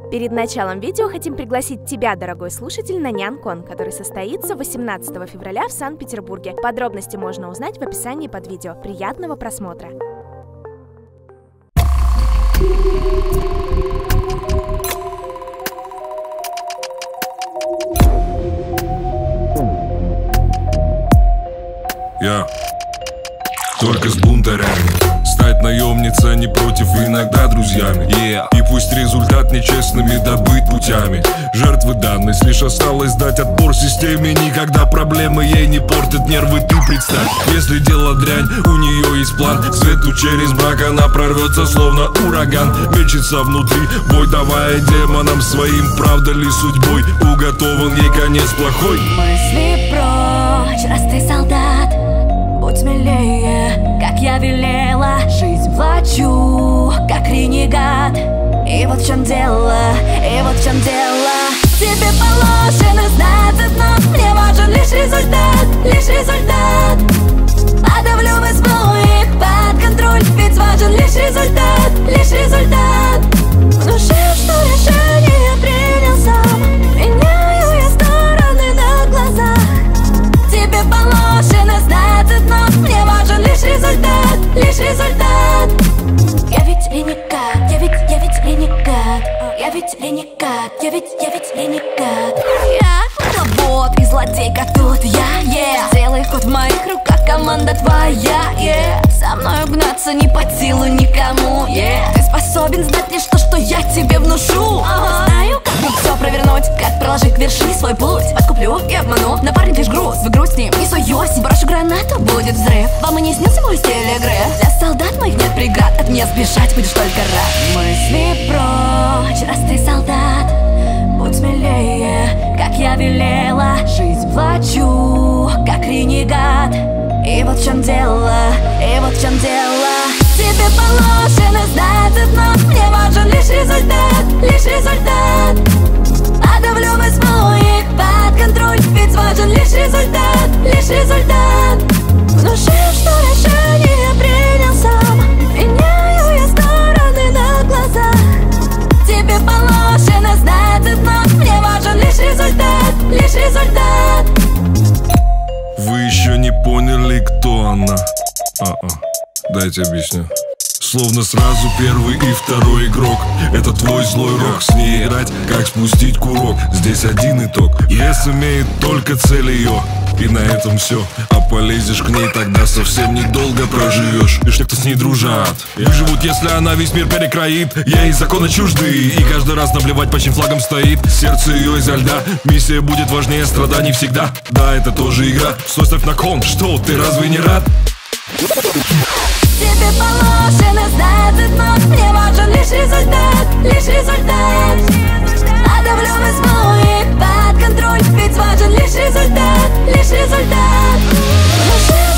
Перед началом видео хотим пригласить тебя, дорогой слушатель, на Нян-кон, который состоится 18 февраля в Санкт-Петербурге. Подробности можно узнать в описании под видео. Приятного просмотра! Я только с бунтарями. Стать наемницей, не против, иногда друзьями. И пусть результат нечестными добыт путями. Жертвы данность, лишь осталось дать отпор системе. Никогда проблемы ей не портят нервы, ты представь. Если дело дрянь, у нее есть план. Свету через брак она прорвется, словно ураган. Мечется внутри, бой давая демонам своим. Правда ли судьбой уготован ей конец плохой? Мысли прочь, раз ты солдат, будь смелее, как я велела. Жизнь плачу, как ренегат. И вот в чем дело, и вот в чем дело. Тебе положено знать одно: мне важен лишь результат, лишь результат. Подавлю возьму их под контроль, ведь важен лишь результат, лишь результат. Внушил, что решение принял сам. Меняю я стороны на глазах. Тебе положено знать одно: мне важен лишь результат, лишь результат. Я ведь ренегат, я ведь ренегат. Я ведь ренегат, я ведь ренегат. Я вот и злодей, как тут я, Сделай ход в моих руках, команда твоя, Со мной угнаться не под силу никому, Ты способен знать лишь то, что я тебе внушу. Знаю, как тут все провернуть, как проложить к вершине свой путь. Подкуплю и обману, напарник лишь груз, в игру с ним не суюсь. Брошу гранату, будет взрыв. Вам и не снился мой стиль игры. Для солдат моих нет преград, от меня сбежать будешь только рад. Мысли прочь, раз ты солдат, будь смелее, как я велела. Жизнь плачу, как ренегат. И вот в чем дело, и вот в чем дело. Тебе положено знать одно: мне важен лишь результат, лишь результат. Подавлю возьму их под контроль, ведь важен лишь результат, лишь результат. Внушил, что решение принял сам. Меняю я стороны на глазах. Тебе положено знать одно: мне важен лишь результат, лишь результат. Вы еще не поняли, кто она? Дайте объясню. Словно сразу первый и второй игрок. Это твой злой рок. С ней играть, как спустить курок. Здесь один итог: ЕС имеет только цель ее. И на этом все. А полезешь к ней, тогда совсем недолго проживешь. Лишь те, кто с ней дружат, выживут, если она весь мир перекроит. Ей законы чужды, и каждый раз наплевать, по чьим флагом стоит. Сердце ее изо льда, миссия будет важнее страданий всегда. Да, это тоже игра, стой, ставь на кон. Что, ты разве не рад? Тебе положено знать одно: мне важен лишь результат, лишь результат. Подавлю возьму их под контроль, ведь важен лишь результат, лишь результат.